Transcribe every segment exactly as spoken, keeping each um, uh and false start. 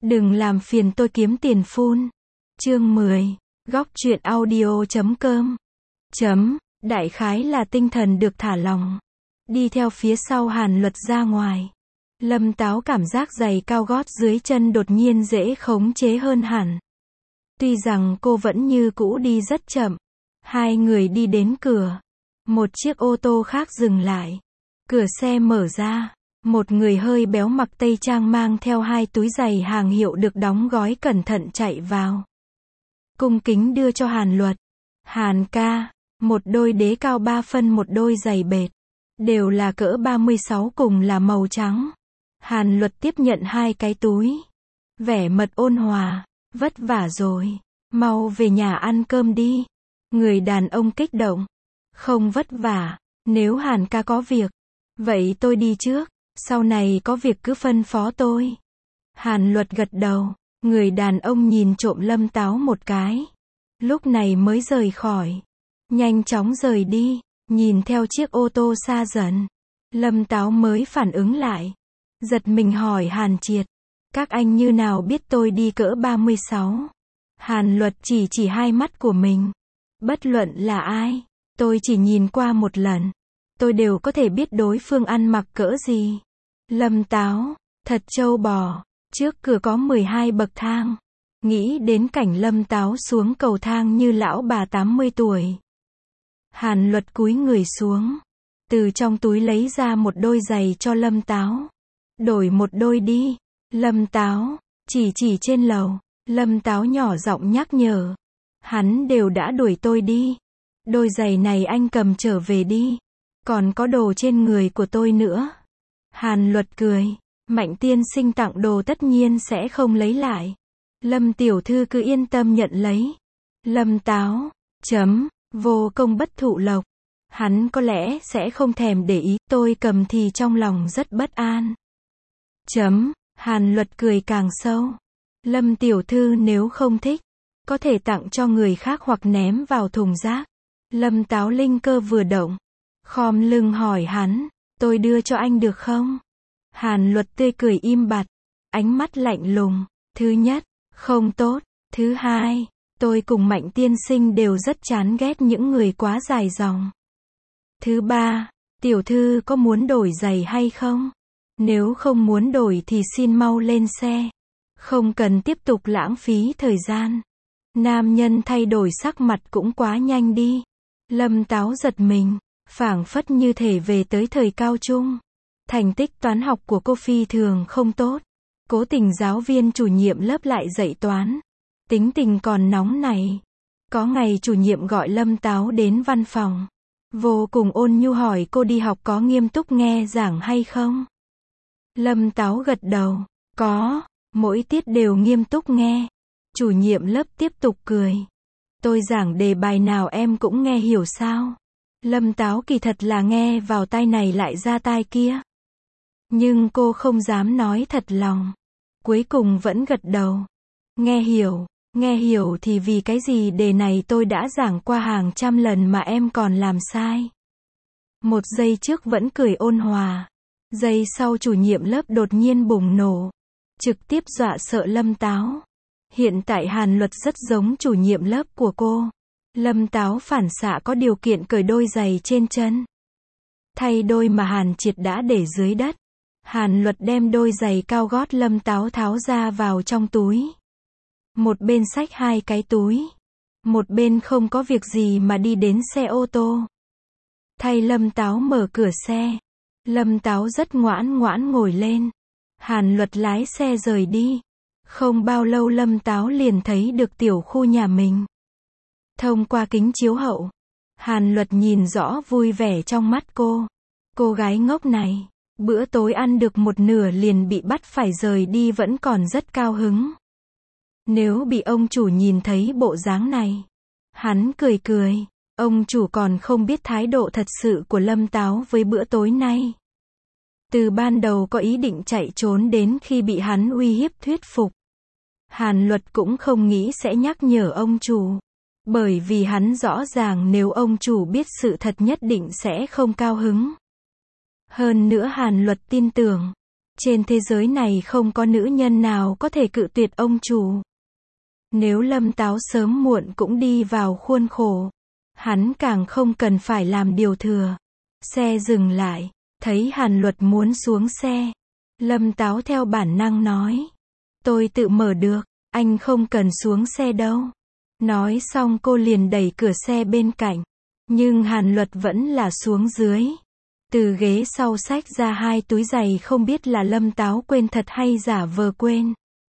Đừng làm phiền tôi kiếm tiền phun. Chương mười. Góc truyện audio chấm com. Chấm. Đại khái là tinh thần được thả lỏng. Đi theo phía sau Hàn Luật ra ngoài. Lâm Táo cảm giác giày cao gót dưới chân đột nhiên dễ khống chế hơn hẳn. Tuy rằng cô vẫn như cũ đi rất chậm. Hai người đi đến cửa. Một chiếc ô tô khác dừng lại. Cửa xe mở ra. Một người hơi béo mặc tây trang mang theo hai túi giày hàng hiệu được đóng gói cẩn thận chạy vào. Cung kính đưa cho Hàn Luật. Hàn ca, một đôi đế cao ba phân một đôi giày bệt. Đều là cỡ ba mươi sáu cùng là màu trắng. Hàn Luật tiếp nhận hai cái túi. Vẻ mặt ôn hòa, vất vả rồi. Mau về nhà ăn cơm đi. Người đàn ông kích động. Không vất vả, nếu Hàn ca có việc. Vậy tôi đi trước. Sau này có việc cứ phân phó tôi. Hàn Luật gật đầu. Người đàn ông nhìn trộm Lâm Táo một cái. Lúc này mới rời khỏi. Nhanh chóng rời đi. Nhìn theo chiếc ô tô xa dần. Lâm Táo mới phản ứng lại. Giật mình hỏi Hàn Triệt. Các anh như nào biết tôi đi cỡ ba mươi sáu? Hàn Luật chỉ chỉ hai mắt của mình. Bất luận là ai. Tôi chỉ nhìn qua một lần. Tôi đều có thể biết đối phương ăn mặc cỡ gì. Lâm Táo, thật trâu bò. Trước cửa có mười hai bậc thang. Nghĩ đến cảnh Lâm Táo xuống cầu thang như lão bà tám mươi tuổi. Hàn Luật cúi người xuống. Từ trong túi lấy ra một đôi giày cho Lâm Táo. Đổi một đôi đi. Lâm Táo, chỉ chỉ trên lầu. Lâm Táo nhỏ giọng nhắc nhở. Hắn đều đã đuổi tôi đi. Đôi giày này anh cầm trở về đi. Còn có đồ trên người của tôi nữa. Hàn Luật cười. Mạnh tiên sinh tặng đồ tất nhiên sẽ không lấy lại. Lâm tiểu thư cứ yên tâm nhận lấy. Lâm Táo. Chấm. Vô công bất thụ lộc. Hắn có lẽ sẽ không thèm để ý. Tôi cầm thì trong lòng rất bất an. Chấm. Hàn Luật cười càng sâu. Lâm tiểu thư nếu không thích. Có thể tặng cho người khác hoặc ném vào thùng rác. Lâm Táo linh cơ vừa động. Khom lưng hỏi hắn. Tôi đưa cho anh được không? Hàn Luật tươi cười im bặt. Ánh mắt lạnh lùng. Thứ nhất, không tốt. Thứ hai, tôi cùng Mạnh tiên sinh đều rất chán ghét những người quá dài dòng. Thứ ba, tiểu thư có muốn đổi giày hay không? Nếu không muốn đổi thì xin mau lên xe. Không cần tiếp tục lãng phí thời gian. Nam nhân thay đổi sắc mặt cũng quá nhanh đi. Lâm Táo giật mình. Phảng phất như thể về tới thời cao trung. Thành tích toán học của cô phi thường không tốt. Cố tình giáo viên chủ nhiệm lớp lại dạy toán. Tính tình còn nóng này. Có ngày chủ nhiệm gọi Lâm Táo đến văn phòng. Vô cùng ôn nhu hỏi cô đi học có nghiêm túc nghe giảng hay không? Lâm Táo gật đầu. Có, mỗi tiết đều nghiêm túc nghe. Chủ nhiệm lớp tiếp tục cười. Tôi giảng đề bài nào em cũng nghe hiểu sao? Lâm Táo kỳ thật là nghe vào tai này lại ra tai kia. Nhưng cô không dám nói thật lòng. Cuối cùng vẫn gật đầu. Nghe hiểu, nghe hiểu thì vì cái gì đề này tôi đã giảng qua hàng trăm lần mà em còn làm sai. Một giây trước vẫn cười ôn hòa. Giây sau chủ nhiệm lớp đột nhiên bùng nổ. Trực tiếp dọa sợ Lâm Táo. Hiện tại Hàn Luật rất giống chủ nhiệm lớp của cô. Lâm Táo phản xạ có điều kiện cởi đôi giày trên chân. Thay đôi mà Hàn Triệt đã để dưới đất. Hàn Luật đem đôi giày cao gót Lâm Táo tháo ra vào trong túi. Một bên xách hai cái túi. Một bên không có việc gì mà đi đến xe ô tô. Thay Lâm Táo mở cửa xe. Lâm Táo rất ngoãn ngoãn ngồi lên. Hàn Luật lái xe rời đi. Không bao lâu Lâm Táo liền thấy được tiểu khu nhà mình. Thông qua kính chiếu hậu. Hàn Luật nhìn rõ vui vẻ trong mắt cô. Cô gái ngốc này. Bữa tối ăn được một nửa liền bị bắt phải rời đi vẫn còn rất cao hứng. Nếu bị ông chủ nhìn thấy bộ dáng này. Hắn cười cười. Ông chủ còn không biết thái độ thật sự của Lâm Táo với bữa tối nay. Từ ban đầu có ý định chạy trốn đến khi bị hắn uy hiếp thuyết phục. Hàn Luật cũng không nghĩ sẽ nhắc nhở ông chủ. Bởi vì hắn rõ ràng nếu ông chủ biết sự thật nhất định sẽ không cao hứng. Hơn nữa Hàn Luật tin tưởng. Trên thế giới này không có nữ nhân nào có thể cự tuyệt ông chủ. Nếu Lâm Táo sớm muộn cũng đi vào khuôn khổ, hắn càng không cần phải làm điều thừa. Xe dừng lại, thấy Hàn Luật muốn xuống xe. Lâm Táo theo bản năng nói. Tôi tự mở được, anh không cần xuống xe đâu. Nói xong cô liền đẩy cửa xe bên cạnh. Nhưng Hàn Luật vẫn là xuống dưới. Từ ghế sau xách ra hai túi giày, không biết là Lâm Táo quên thật hay giả vờ quên.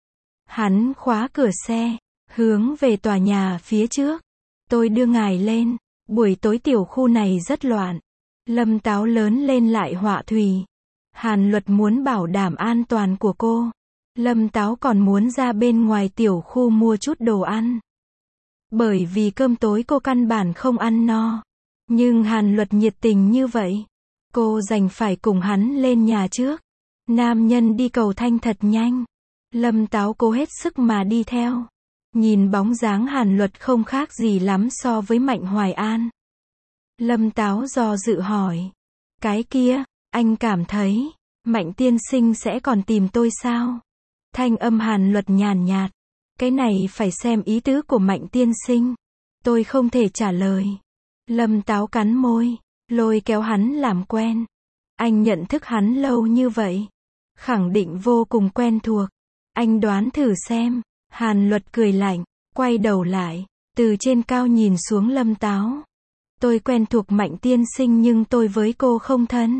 Hắn khóa cửa xe, hướng về tòa nhà phía trước. Tôi đưa ngài lên. Buổi tối tiểu khu này rất loạn. Lâm Táo lớn lên lại họa thủy. Hàn Luật muốn bảo đảm an toàn của cô. Lâm Táo còn muốn ra bên ngoài tiểu khu mua chút đồ ăn. Bởi vì cơm tối cô căn bản không ăn no. Nhưng Hàn Luật nhiệt tình như vậy, cô đành phải cùng hắn lên nhà trước. Nam nhân đi cầu thang thật nhanh. Lâm Táo cố hết sức mà đi theo. Nhìn bóng dáng Hàn Luật không khác gì lắm so với Mạnh Hoài An. Lâm Táo do dự hỏi. Cái kia, anh cảm thấy, Mạnh tiên sinh sẽ còn tìm tôi sao? Thanh âm Hàn Luật nhàn nhạt. Cái này phải xem ý tứ của Mạnh tiên sinh. Tôi không thể trả lời. Lâm Táo cắn môi, lôi kéo hắn làm quen. Anh nhận thức hắn lâu như vậy, khẳng định vô cùng quen thuộc. Anh đoán thử xem. Hàn Luật cười lạnh, quay đầu lại, từ trên cao nhìn xuống Lâm Táo. Tôi quen thuộc Mạnh tiên sinh nhưng tôi với cô không thân.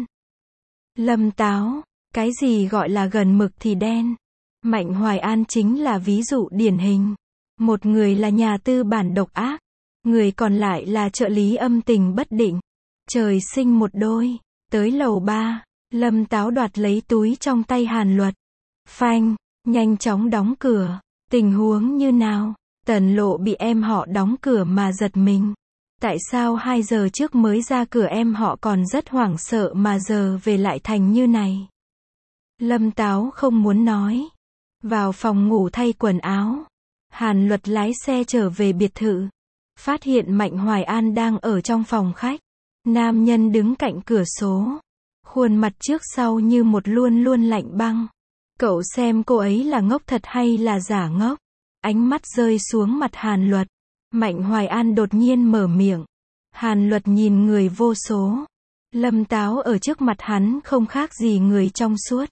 Lâm Táo, cái gì gọi là gần mực thì đen? Mạnh Hoài An chính là ví dụ điển hình. Một người là nhà tư bản độc ác, người còn lại là trợ lý âm tình bất định. Trời sinh một đôi. Tới lầu ba, Lâm Táo đoạt lấy túi trong tay Hàn Luật. Phanh, nhanh chóng đóng cửa. Tình huống như nào? Tần Lộ bị em họ đóng cửa mà giật mình. Tại sao hai giờ trước mới ra cửa em họ còn rất hoảng sợ mà giờ về lại thành như này? Lâm Táo không muốn nói. Vào phòng ngủ thay quần áo. Hàn Luật lái xe trở về biệt thự. Phát hiện Mạnh Hoài An đang ở trong phòng khách. Nam nhân đứng cạnh cửa sổ. Khuôn mặt trước sau như một luôn luôn lạnh băng. Cậu xem cô ấy là ngốc thật hay là giả ngốc? Ánh mắt rơi xuống mặt Hàn Luật. Mạnh Hoài An đột nhiên mở miệng. Hàn Luật nhìn người vô số. Lâm Táo ở trước mặt hắn không khác gì người trong suốt.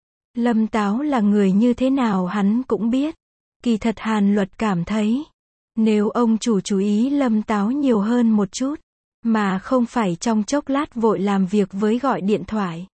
Lâm Táo là người như thế nào hắn cũng biết. Kỳ thật Hàn Luật cảm thấy, nếu ông chủ chú ý Lâm Táo nhiều hơn một chút, mà không phải trong chốc lát vội làm việc với gọi điện thoại,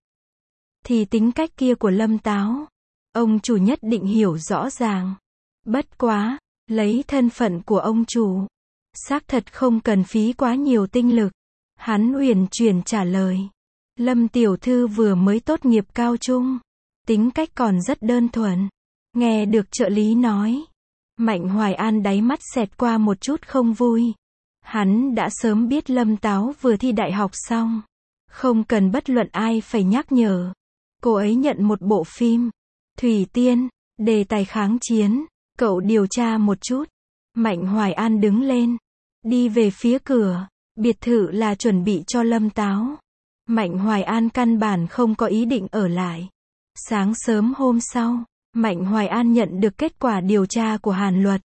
thì tính cách kia của Lâm Táo, ông chủ nhất định hiểu rõ ràng. Bất quá, lấy thân phận của ông chủ, xác thật không cần phí quá nhiều tinh lực. Hắn uyển chuyển trả lời. Lâm tiểu thư vừa mới tốt nghiệp cao trung, tính cách còn rất đơn thuần. Nghe được trợ lý nói, Mạnh Hoài An đáy mắt xẹt qua một chút không vui. Hắn đã sớm biết Lâm Táo vừa thi đại học xong, không cần bất luận ai phải nhắc nhở. Cô ấy nhận một bộ phim Thủy Tiên, đề tài kháng chiến. Cậu điều tra một chút. Mạnh Hoài An đứng lên, đi về phía cửa. Biệt thự là chuẩn bị cho Lâm Táo. Mạnh Hoài An căn bản không có ý định ở lại. Sáng sớm hôm sau, Mạnh Hoài An nhận được kết quả điều tra của Hàn Luật.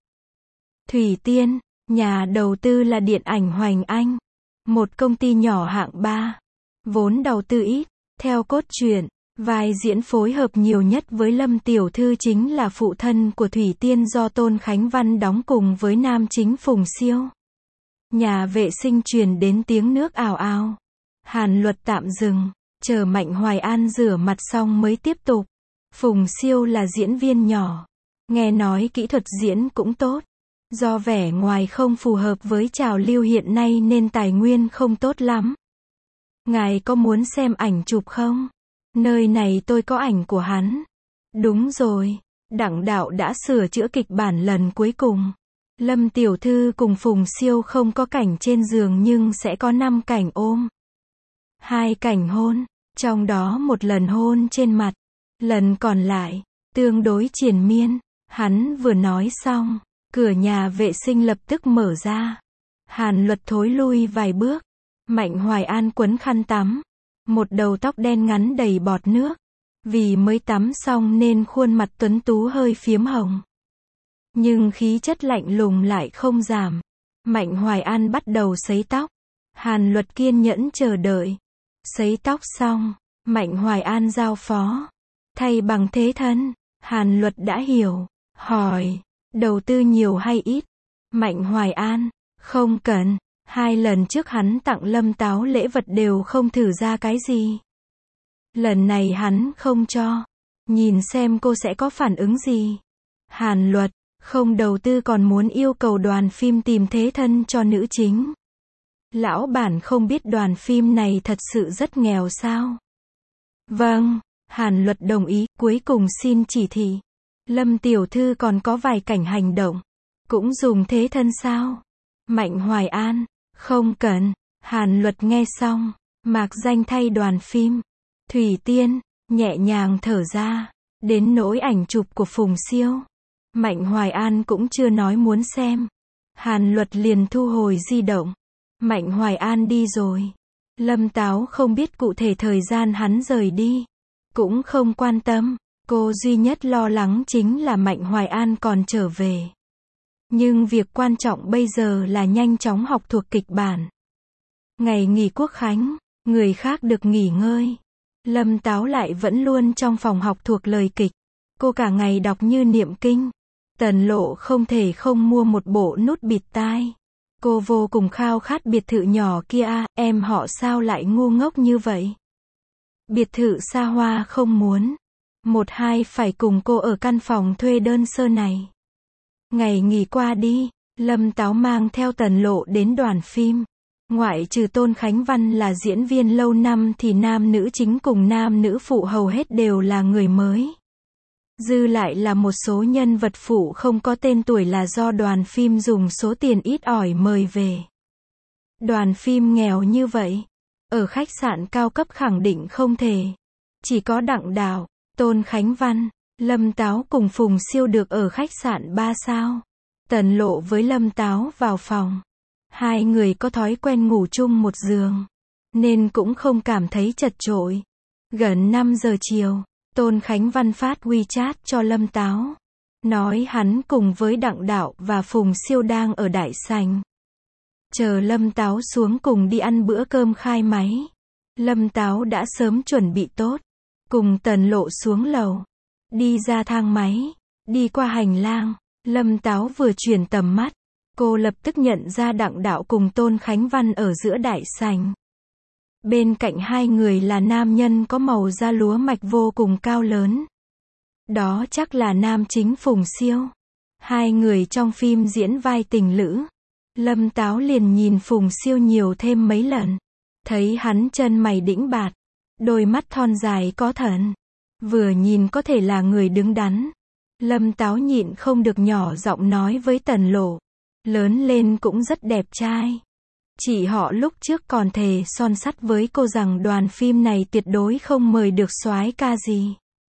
Thủy Tiên, nhà đầu tư là Điện ảnh Hoành Anh, một công ty nhỏ hạng ba. Vốn đầu tư ít. Theo cốt truyện, vai diễn phối hợp nhiều nhất với Lâm tiểu thư chính là phụ thân của Thủy Tiên do Tôn Khánh Văn đóng cùng với nam chính Phùng Siêu. Nhà vệ sinh truyền đến tiếng nước ào ào. Hàn Luật tạm dừng, chờ Mạnh Hoài An rửa mặt xong mới tiếp tục. Phùng Siêu là diễn viên nhỏ, nghe nói kỹ thuật diễn cũng tốt. Do vẻ ngoài không phù hợp với trào lưu hiện nay nên tài nguyên không tốt lắm. Ngài có muốn xem ảnh chụp không? Nơi này tôi có ảnh của hắn. Đúng rồi, Đặng đạo đã sửa chữa kịch bản lần cuối cùng. Lâm tiểu thư cùng Phùng Siêu không có cảnh trên giường nhưng sẽ có năm cảnh ôm. Hai cảnh hôn, trong đó một lần hôn trên mặt, lần còn lại, tương đối triền miên. Hắn vừa nói xong, cửa nhà vệ sinh lập tức mở ra. Hàn Luật thối lui vài bước. Mạnh Hoài An quấn khăn tắm, một đầu tóc đen ngắn đầy bọt nước, Vì mới tắm xong nên khuôn mặt tuấn tú hơi phiếm hồng. Nhưng khí chất lạnh lùng lại không giảm. Mạnh Hoài An bắt đầu sấy tóc. Hàn Luật kiên nhẫn chờ đợi. Sấy tóc xong, Mạnh Hoài An giao phó. Thay bằng thế thân. Hàn Luật đã hiểu. Hỏi, đầu tư nhiều hay ít? Mạnh Hoài An, không cần. Hai lần trước hắn tặng Lâm Táo lễ vật đều không thử ra cái gì. Lần này hắn không cho. Nhìn xem cô sẽ có phản ứng gì. Hàn Luật, không đầu tư còn muốn yêu cầu đoàn phim tìm thế thân cho nữ chính. Lão bản không biết đoàn phim này thật sự rất nghèo sao? Vâng, Hàn Luật đồng ý, cuối cùng xin chỉ thị. Lâm tiểu thư còn có vài cảnh hành động. Cũng dùng thế thân sao? Mạnh Hoài An, không cần. Hàn Luật nghe xong, mạc danh thay đoàn phim. Thủy Tiên, nhẹ nhàng thở ra. Đến nỗi ảnh chụp của Phùng Siêu. Mạnh Hoài An cũng chưa nói muốn xem. Hàn Luật liền thu hồi di động. Mạnh Hoài An đi rồi. Lâm Táo không biết cụ thể thời gian hắn rời đi. Cũng không quan tâm. Cô duy nhất lo lắng chính là Mạnh Hoài An còn trở về. Nhưng việc quan trọng bây giờ là nhanh chóng học thuộc kịch bản. Ngày nghỉ Quốc khánh, người khác được nghỉ ngơi. Lâm Táo lại vẫn luôn trong phòng học thuộc lời kịch. Cô cả ngày đọc như niệm kinh. Tần Lộ không thể không mua một bộ nút bịt tai. Cô vô cùng khao khát biệt thự nhỏ kia à, em họ sao lại ngu ngốc như vậy? Biệt thự xa hoa không muốn. Một hai phải cùng cô ở căn phòng thuê đơn sơ này. Ngày nghỉ qua đi, Lâm Táo mang theo Tần Lộ đến đoàn phim. Ngoại trừ Tôn Khánh Văn là diễn viên lâu năm thì nam nữ chính cùng nam nữ phụ hầu hết đều là người mới. Dư lại là một số nhân vật phụ không có tên tuổi là do đoàn phim dùng số tiền ít ỏi mời về. Đoàn phim nghèo như vậy, ở khách sạn cao cấp khẳng định không thể. Chỉ có Đặng Đạo, Tôn Khánh Văn, Lâm Táo cùng Phùng Siêu được ở khách sạn ba sao. Tần Lộ với Lâm Táo vào phòng. Hai người có thói quen ngủ chung một giường, nên cũng không cảm thấy chật chội. Gần năm giờ chiều, Tôn Khánh Văn phát WeChat cho Lâm Táo. Nói hắn cùng với Đặng Đạo và Phùng Siêu đang ở đại sảnh. Chờ Lâm Táo xuống cùng đi ăn bữa cơm khai máy. Lâm Táo đã sớm chuẩn bị tốt. Cùng Tần Lộ xuống lầu. Đi ra thang máy. Đi qua hành lang. Lâm Táo vừa chuyển tầm mắt. Cô lập tức nhận ra Đặng Đạo cùng Tôn Khánh Văn ở giữa đại sảnh. Bên cạnh hai người là nam nhân có màu da lúa mạch vô cùng cao lớn. Đó chắc là nam chính Phùng Siêu. Hai người trong phim diễn vai tình lữ. Lâm Táo liền nhìn Phùng Siêu nhiều thêm mấy lần. Thấy hắn chân mày đĩnh bạt. Đôi mắt thon dài có thần. Vừa nhìn có thể là người đứng đắn. Lâm Táo nhịn không được nhỏ giọng nói với Tần Lộ. Lớn lên cũng rất đẹp trai. Chị họ lúc trước còn thề son sắt với cô rằng đoàn phim này tuyệt đối không mời được soái ca gì.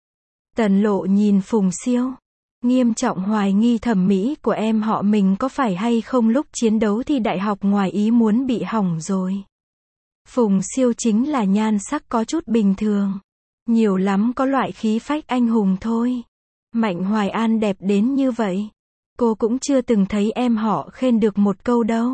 Tần Lộ nhìn Phùng Siêu. Nghiêm trọng hoài nghi thẩm mỹ của em họ mình có phải hay không lúc chiến đấu thi đại học ngoài ý muốn bị hỏng rồi. Phùng Siêu chính là nhan sắc có chút bình thường. Nhiều lắm có loại khí phách anh hùng thôi. Mạnh Hoài An đẹp đến như vậy. Cô cũng chưa từng thấy em họ khen được một câu đâu.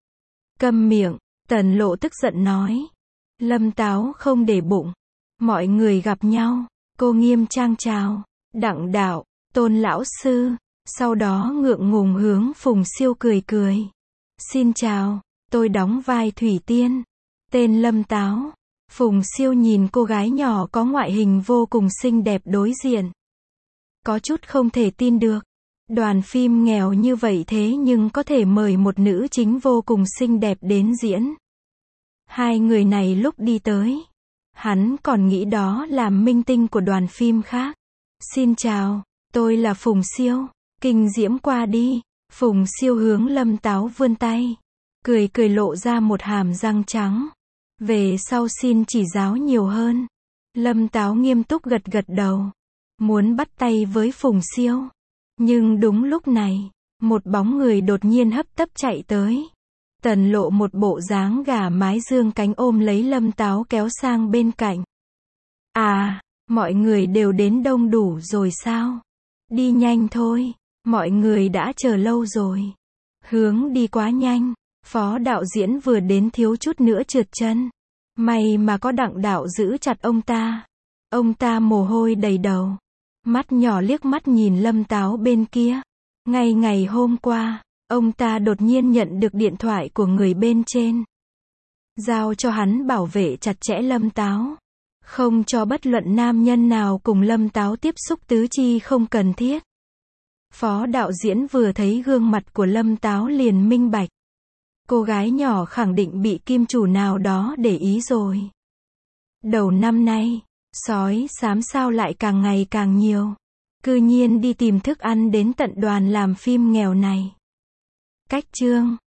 Câm miệng, Tần Lộ tức giận nói. Lâm Táo không để bụng. Mọi người gặp nhau, cô nghiêm trang chào. Đặng Đạo, Tôn lão sư. Sau đó ngượng ngùng hướng Phùng Siêu cười cười. Xin chào, tôi đóng vai Thủy Tiên. Tên Lâm Táo. Phùng Siêu nhìn cô gái nhỏ có ngoại hình vô cùng xinh đẹp đối diện. Có chút không thể tin được. Đoàn phim nghèo như vậy thế nhưng có thể mời một nữ chính vô cùng xinh đẹp đến diễn. Hai người này lúc đi tới, hắn còn nghĩ đó là minh tinh của đoàn phim khác. Xin chào, tôi là Phùng Siêu. Kinh diễm qua đi. Phùng Siêu hướng Lâm Táo vươn tay. Cười cười lộ ra một hàm răng trắng. Về sau xin chỉ giáo nhiều hơn. Lâm Táo nghiêm túc gật gật đầu. Muốn bắt tay với Phùng Siêu. Nhưng đúng lúc này, một bóng người đột nhiên hấp tấp chạy tới. Tần Lộ một bộ dáng gà mái dương cánh ôm lấy Lâm Táo kéo sang bên cạnh. À, Mọi người đều đến đông đủ rồi sao? Đi nhanh thôi, mọi người đã chờ lâu rồi. Hướng đi quá nhanh, phó đạo diễn vừa đến thiếu chút nữa trượt chân. May mà có Đặng đạo giữ chặt ông ta. Ông ta mồ hôi đầy đầu. Mắt nhỏ liếc mắt nhìn Lâm Táo bên kia. Ngay ngày hôm qua, ông ta đột nhiên nhận được điện thoại của người bên trên. Giao cho hắn bảo vệ chặt chẽ Lâm Táo. Không cho bất luận nam nhân nào cùng Lâm Táo tiếp xúc tứ chi không cần thiết. Phó đạo diễn vừa thấy gương mặt của Lâm Táo liền minh bạch. Cô gái nhỏ khẳng định bị kim chủ nào đó để ý rồi. Đầu năm nay, sói xám sao lại càng ngày càng nhiều. Cư nhiên đi tìm thức ăn đến tận đoàn làm phim nghèo này. Cách chương